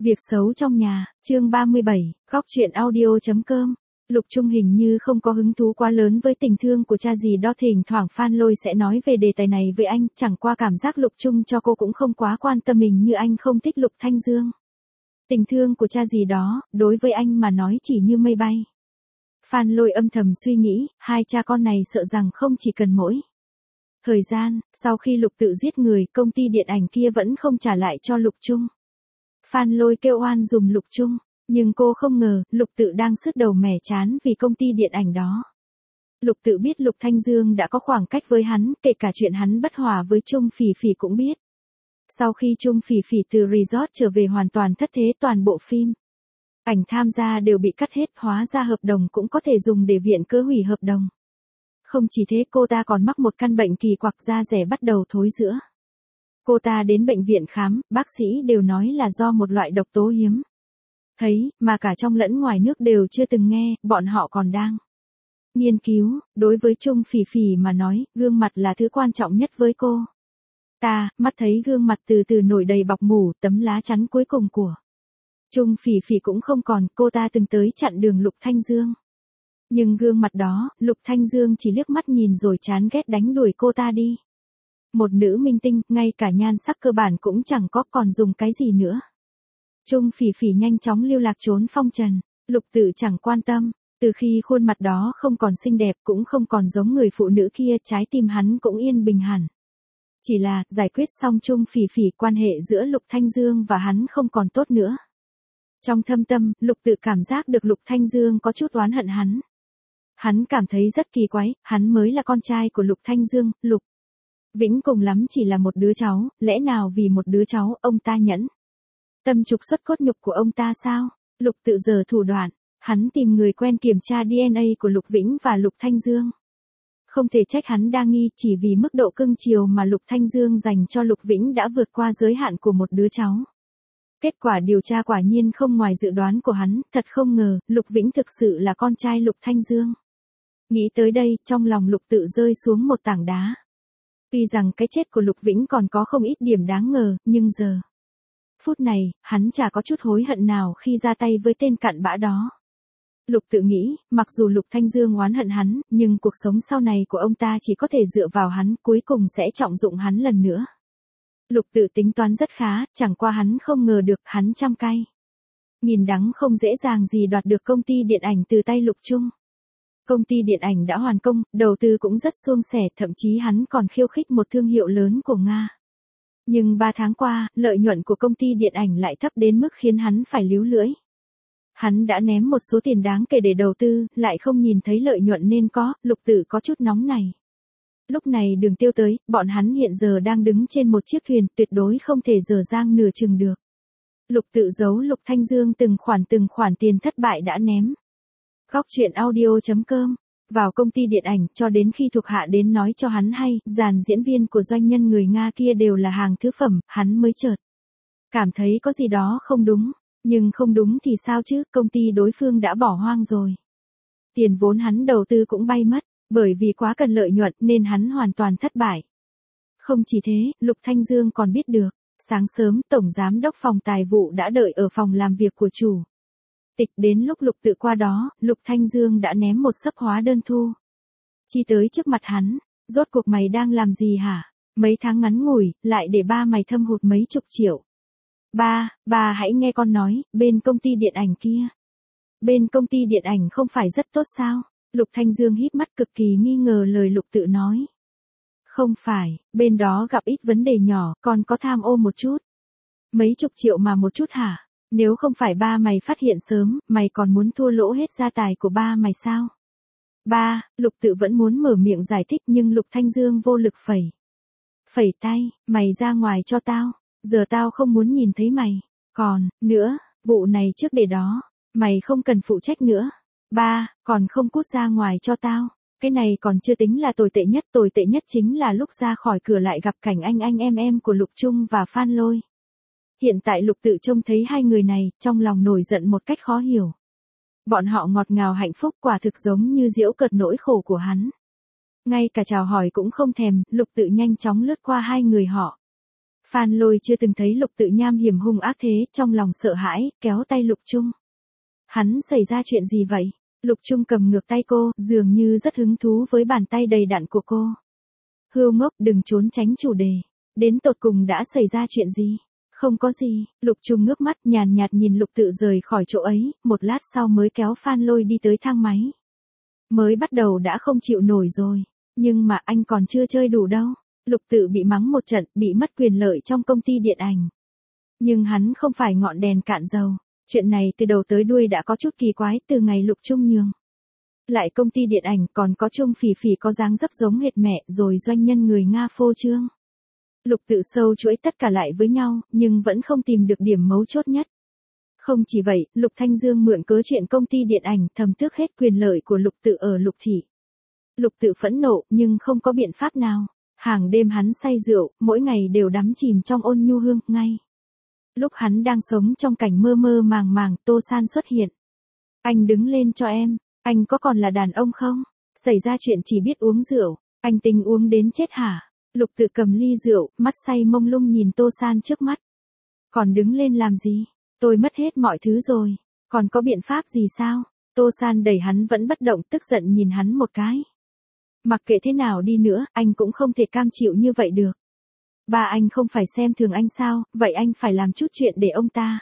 Việc xấu trong nhà, chương 37, góc truyện audio.com. Lục Trung hình như không có hứng thú quá lớn với tình thương của cha dì đó, thỉnh thoảng Phan Lôi sẽ nói về đề tài này với anh, chẳng qua cảm giác Lục Trung cho cô cũng không quá quan tâm mình như anh không thích Lục Thanh Dương. Tình thương của cha dì đó, đối với anh mà nói chỉ như mây bay. Phan Lôi âm thầm suy nghĩ, hai cha con này sợ rằng không chỉ cần mỗi thời gian, sau khi Lục tự giết người, công ty điện ảnh kia vẫn không trả lại cho Lục Trung. Phan Lôi kêu oan dùm Lục Trung, nhưng cô không ngờ, Lục tự đang sứt đầu mẻ chán vì công ty điện ảnh đó. Lục tự biết Lục Thanh Dương đã có khoảng cách với hắn, kể cả chuyện hắn bất hòa với Trung Phỉ Phỉ cũng biết. Sau khi Trung Phỉ Phỉ từ resort trở về hoàn toàn thất thế, toàn bộ phim ảnh tham gia đều bị cắt hết, hóa ra hợp đồng cũng có thể dùng để viện cớ hủy hợp đồng. Không chỉ thế, cô ta còn mắc một căn bệnh kỳ quặc, da rẻ bắt đầu thối rữa. Cô ta đến bệnh viện khám, bác sĩ đều nói là do một loại độc tố hiếm thấy, mà cả trong lẫn ngoài nước đều chưa từng nghe, bọn họ còn đang nghiên cứu. Đối với Trung Phỉ Phỉ mà nói, gương mặt là thứ quan trọng nhất với cô ta, mắt thấy gương mặt từ từ nổi đầy bọc mủ, tấm lá chắn cuối cùng của Trung Phỉ Phỉ cũng không còn. Cô ta từng tới chặn đường Lục Thanh Dương, nhưng gương mặt đó, Lục Thanh Dương chỉ liếc mắt nhìn rồi chán ghét đánh đuổi cô ta đi. Một nữ minh tinh, ngay cả nhan sắc cơ bản cũng chẳng có, còn dùng cái gì nữa. Trung Phỉ Phỉ nhanh chóng lưu lạc trốn phong trần, Lục tự chẳng quan tâm. Từ khi khuôn mặt đó không còn xinh đẹp, cũng không còn giống người phụ nữ kia, trái tim hắn cũng yên bình hẳn. Chỉ là, giải quyết xong Trung Phỉ Phỉ, quan hệ giữa Lục Thanh Dương và hắn không còn tốt nữa. Trong thâm tâm, Lục tự cảm giác được Lục Thanh Dương có chút oán hận hắn. Hắn cảm thấy rất kỳ quái, hắn mới là con trai của Lục Thanh Dương, Lục Vĩnh cùng lắm chỉ là một đứa cháu, lẽ nào vì một đứa cháu, ông ta nhẫn tâm trục xuất cốt nhục của ông ta sao? Lục tự giở thủ đoạn, hắn tìm người quen kiểm tra DNA của Lục Vĩnh và Lục Thanh Dương. Không thể trách hắn đa nghi, chỉ vì mức độ cưng chiều mà Lục Thanh Dương dành cho Lục Vĩnh đã vượt qua giới hạn của một đứa cháu. Kết quả điều tra quả nhiên không ngoài dự đoán của hắn, thật không ngờ, Lục Vĩnh thực sự là con trai Lục Thanh Dương. Nghĩ tới đây, trong lòng Lục tự rơi xuống một tảng đá. Tuy rằng cái chết của Lục Vĩnh còn có không ít điểm đáng ngờ, nhưng giờ phút này, hắn chả có chút hối hận nào khi ra tay với tên cặn bã đó. Lục tự nghĩ, mặc dù Lục Thanh Dương oán hận hắn, nhưng cuộc sống sau này của ông ta chỉ có thể dựa vào hắn, cuối cùng sẽ trọng dụng hắn lần nữa. Lục tự tính toán rất khá, chẳng qua hắn không ngờ được, hắn trăm cay nghìn đắng không dễ dàng gì đoạt được công ty điện ảnh từ tay Lục Trung. Công ty điện ảnh đã hoàn công, đầu tư cũng rất suôn sẻ, thậm chí hắn còn khiêu khích một thương hiệu lớn của Nga. Nhưng 3 tháng qua, lợi nhuận của công ty điện ảnh lại thấp đến mức khiến hắn phải líu lưỡi. Hắn đã ném một số tiền đáng kể để đầu tư, lại không nhìn thấy lợi nhuận nên có, Lục tự có chút nóng này. Lúc này Đường Tiêu tới, bọn hắn hiện giờ đang đứng trên một chiếc thuyền, tuyệt đối không thể dở dang nửa chừng được. Lục tự giấu Lục Thanh Dương từng khoản tiền thất bại đã ném. Góc truyện audio.com. Vào công ty điện ảnh, cho đến khi thuộc hạ đến nói cho hắn hay, dàn diễn viên của doanh nhân người Nga kia đều là hàng thứ phẩm, hắn mới chợt cảm thấy có gì đó không đúng. Nhưng không đúng thì sao chứ, công ty đối phương đã bỏ hoang rồi. Tiền vốn hắn đầu tư cũng bay mất, bởi vì quá cần lợi nhuận nên hắn hoàn toàn thất bại. Không chỉ thế, Lục Thanh Dương còn biết được, sáng sớm Tổng Giám đốc phòng tài vụ đã đợi ở phòng làm việc của chủ tịch, đến lúc Lục tự qua đó, Lục Thanh Dương đã ném một xấp hóa đơn thu chi tới trước mặt hắn. Rốt cuộc mày đang làm gì hả? Mấy tháng ngắn ngủi, lại để ba mày thâm hụt mấy chục triệu. Ba hãy nghe con nói, bên công ty điện ảnh kia. Bên công ty điện ảnh không phải rất tốt sao? Lục Thanh Dương híp mắt cực kỳ nghi ngờ lời Lục tự nói. Không phải, bên đó gặp ít vấn đề nhỏ, còn có tham ô một chút. Mấy chục triệu mà một chút hả? Nếu không phải ba mày phát hiện sớm, mày còn muốn thua lỗ hết gia tài của ba mày sao? Lục tự vẫn muốn mở miệng giải thích nhưng Lục Thanh Dương vô lực phẩy tay, mày ra ngoài cho tao, giờ tao không muốn nhìn thấy mày. Còn, nữa, vụ này trước để đó, mày không cần phụ trách nữa. Còn không cút ra ngoài cho tao. Cái này còn chưa tính là tồi tệ nhất chính là lúc ra khỏi cửa lại gặp cảnh anh em của Lục Trung và Phan Lôi. Hiện tại Lục tự trông thấy hai người này, trong lòng nổi giận một cách khó hiểu. Bọn họ ngọt ngào hạnh phúc, quả thực giống như giễu cợt nỗi khổ của hắn. Ngay cả chào hỏi cũng không thèm, Lục tự nhanh chóng lướt qua hai người họ. Phan Lôi chưa từng thấy Lục Tự nham hiểm hung ác thế, trong lòng sợ hãi, kéo tay Lục Trung. Hắn xảy ra chuyện gì vậy? Lục Trung cầm ngược tay cô, dường như rất hứng thú với bàn tay đầy đặn của cô. Hươu ngốc, đừng trốn tránh chủ đề. Đến tột cùng đã xảy ra chuyện gì? Không có gì, Lục Trung ngước mắt nhàn nhạt nhìn Lục Tự rời khỏi chỗ ấy, một lát sau mới kéo Phan Lôi đi tới thang máy. Mới bắt đầu đã không chịu nổi rồi, nhưng mà anh còn chưa chơi đủ đâu. Lục Tự bị mắng một trận, bị mất quyền lợi trong công ty điện ảnh. Nhưng hắn không phải ngọn đèn cạn dầu. Chuyện này từ đầu tới đuôi đã có chút kỳ quái từ ngày Lục Trung nhường lại công ty điện ảnh, còn có Trung Phỉ Phỉ có dáng dấp giống hệt mẹ, rồi doanh nhân người Nga phô trương. Lục Tự sâu chuỗi tất cả lại với nhau, nhưng vẫn không tìm được điểm mấu chốt nhất. Không chỉ vậy, Lục Thanh Dương mượn cớ chuyện công ty điện ảnh thầm tước hết quyền lợi của Lục Tự ở Lục thị. Lục Tự phẫn nộ, nhưng không có biện pháp nào. Hàng đêm hắn say rượu, mỗi ngày đều đắm chìm trong ôn nhu hương, ngay lúc hắn đang sống trong cảnh mơ mơ màng màng, Tô San xuất hiện. Anh đứng lên cho em, anh có còn là đàn ông không? Xảy ra chuyện chỉ biết uống rượu, anh tính uống đến chết hả? Lục Tự cầm ly rượu, mắt say mông lung nhìn Tô San trước mắt. Còn đứng lên làm gì? Tôi mất hết mọi thứ rồi, còn có biện pháp gì sao? Tô San đẩy hắn vẫn bất động, tức giận nhìn hắn một cái. Mặc kệ thế nào đi nữa, anh cũng không thể cam chịu như vậy được. Ba anh không phải xem thường anh sao, vậy anh phải làm chút chuyện để ông ta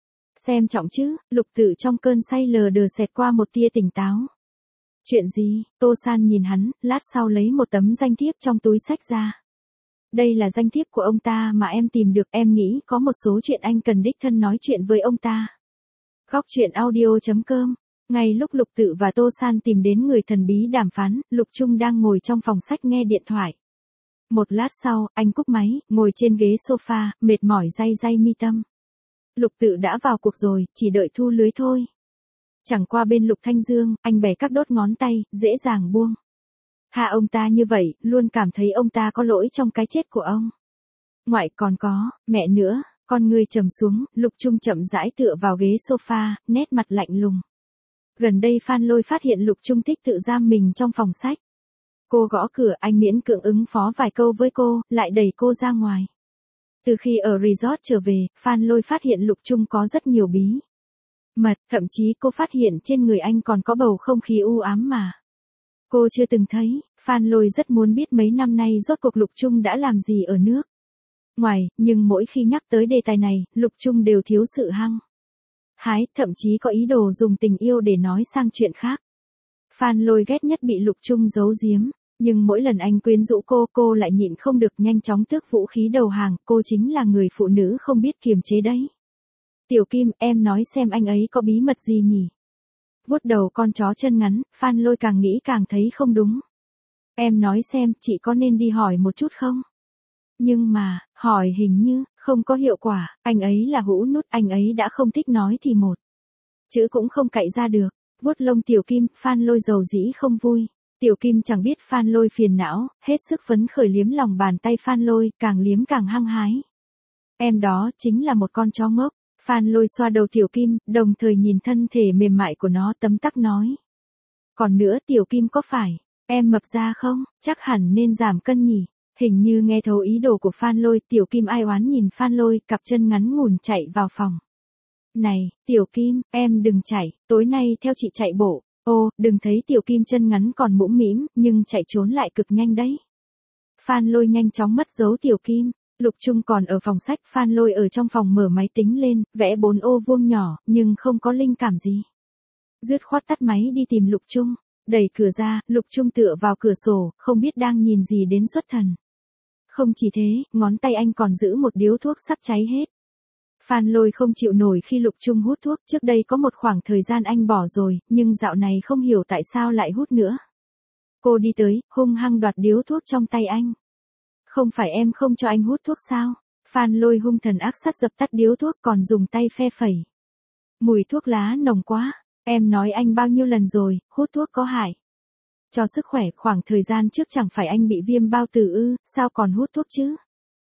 xem trọng chứ. Lục Tự trong cơn say lờ đờ xẹt qua một tia tỉnh táo. Chuyện gì? Tô San nhìn hắn, lát sau lấy một tấm danh thiếp trong túi xách ra. Đây là danh thiếp của ông ta mà em tìm được, em nghĩ có một số chuyện anh cần đích thân nói chuyện với ông ta. Góc truyện audio.com. Ngay lúc Lục Tự và Tô San tìm đến người thần bí đàm phán, Lục Trung đang ngồi trong phòng sách nghe điện thoại. Một lát sau, anh cúp máy, ngồi trên ghế sofa, mệt mỏi day day mi tâm. Lục Tự đã vào cuộc rồi, chỉ đợi thu lưới thôi. Chẳng qua bên Lục Thanh Dương, anh bẻ các đốt ngón tay, dễ dàng buông hạ ông ta như vậy, luôn cảm thấy ông ta có lỗi trong cái chết của ông. Ngoại còn có, mẹ nữa, con người trầm xuống, Lục Trung chậm rãi tựa vào ghế sofa, nét mặt lạnh lùng. Gần đây Phan Lôi phát hiện Lục Trung thích tự giam mình trong phòng sách. Cô gõ cửa, anh miễn cưỡng ứng phó vài câu với cô, lại đẩy cô ra ngoài. Từ khi ở resort trở về, Phan Lôi phát hiện Lục Trung có rất nhiều bí mật, thậm chí cô phát hiện trên người anh còn có bầu không khí u ám mà cô chưa từng thấy. Phan Lôi rất muốn biết mấy năm nay rốt cuộc Lục Trung đã làm gì ở nước ngoài, nhưng mỗi khi nhắc tới đề tài này, Lục Trung đều thiếu sự hăng hái, thậm chí có ý đồ dùng tình yêu để nói sang chuyện khác. Phan Lôi ghét nhất bị Lục Trung giấu giếm, nhưng mỗi lần anh quyến rũ cô lại nhịn không được nhanh chóng tước vũ khí đầu hàng, cô chính là người phụ nữ không biết kiềm chế đấy. Tiểu Kim, em nói xem anh ấy có bí mật gì nhỉ? Vuốt đầu con chó chân ngắn, Phan Lôi càng nghĩ càng thấy không đúng. Em nói xem, chị có nên đi hỏi một chút không? Nhưng mà, hỏi hình như không có hiệu quả, anh ấy là hũ nút, anh ấy đã không thích nói thì một chữ cũng không cạy ra được. Vuốt lông Tiểu Kim, Phan Lôi dầu dĩ không vui. Tiểu Kim chẳng biết Phan Lôi phiền não, hết sức phấn khởi liếm lòng bàn tay Phan Lôi, càng liếm càng hăng hái. Em đó chính là một con chó ngốc. Phan Lôi xoa đầu Tiểu Kim, đồng thời nhìn thân thể mềm mại của nó, tấm tắc nói. Còn nữa Tiểu Kim, có phải em mập ra không? Chắc hẳn nên giảm cân nhỉ? Hình như nghe thấu ý đồ của Phan Lôi, Tiểu Kim ai oán nhìn Phan Lôi, cặp chân ngắn ngủn chạy vào phòng. Này, Tiểu Kim, em đừng chạy, tối nay theo chị chạy bộ. Ô, đừng thấy Tiểu Kim chân ngắn còn mũm mĩm, nhưng chạy trốn lại cực nhanh đấy. Phan Lôi nhanh chóng mất dấu Tiểu Kim. Lục Trung còn ở phòng sách, Phan Lôi ở trong phòng mở máy tính lên, vẽ 4 ô vuông nhỏ, nhưng không có linh cảm gì. Dứt khoát tắt máy đi tìm Lục Trung. Đẩy cửa ra, Lục Trung tựa vào cửa sổ, không biết đang nhìn gì đến xuất thần. Không chỉ thế, ngón tay anh còn giữ một điếu thuốc sắp cháy hết. Phan Lôi không chịu nổi khi Lục Trung hút thuốc, trước đây có một khoảng thời gian anh bỏ rồi, nhưng dạo này không hiểu tại sao lại hút nữa. Cô đi tới, hung hăng đoạt điếu thuốc trong tay anh. Không phải em không cho anh hút thuốc sao? Phan Lôi hung thần ác sát dập tắt điếu thuốc, còn dùng tay phe phẩy. Mùi thuốc lá nồng quá, em nói anh bao nhiêu lần rồi, hút thuốc có hại cho sức khỏe, khoảng thời gian trước chẳng phải anh bị viêm bao tử ư, sao còn hút thuốc chứ?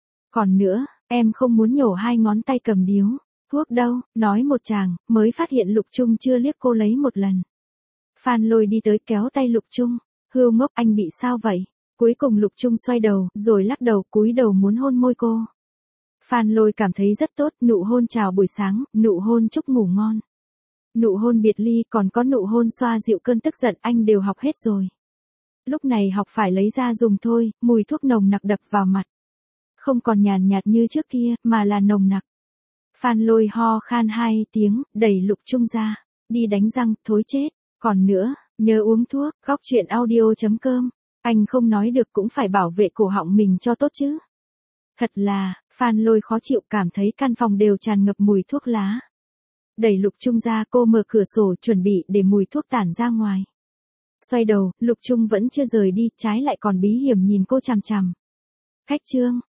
Còn nữa, em không muốn nhổ hai ngón tay cầm điếu thuốc đâu, nói một tràng, mới phát hiện Lục Trung chưa liếc cô lấy một lần. Phan Lôi đi tới kéo tay Lục Trung, hươu ngốc, anh bị sao vậy? Cuối cùng Lục Trung xoay đầu, rồi lắc đầu, cúi đầu muốn hôn môi cô. Phan Lôi cảm thấy rất tốt, nụ hôn chào buổi sáng, nụ hôn chúc ngủ ngon. Nụ hôn biệt ly, còn có nụ hôn xoa dịu cơn tức giận, anh đều học hết rồi. Lúc này học phải lấy ra dùng thôi, mùi thuốc nồng nặc đập vào mặt. Không còn nhàn nhạt như trước kia, mà là nồng nặc. Phan Lôi ho khan 2 tiếng, đẩy Lục Trung ra. Đi đánh răng, thối chết. Còn nữa, nhớ uống thuốc, góc chuyện audio.com. Anh không nói được cũng phải bảo vệ cổ họng mình cho tốt chứ. Thật là, Phan Lôi khó chịu, cảm thấy căn phòng đều tràn ngập mùi thuốc lá. Đẩy Lục Trung ra, cô mở cửa sổ chuẩn bị để mùi thuốc tản ra ngoài. Xoay đầu, Lục Trung vẫn chưa rời đi, trái lại còn bí hiểm nhìn cô chằm chằm. Khách Trương,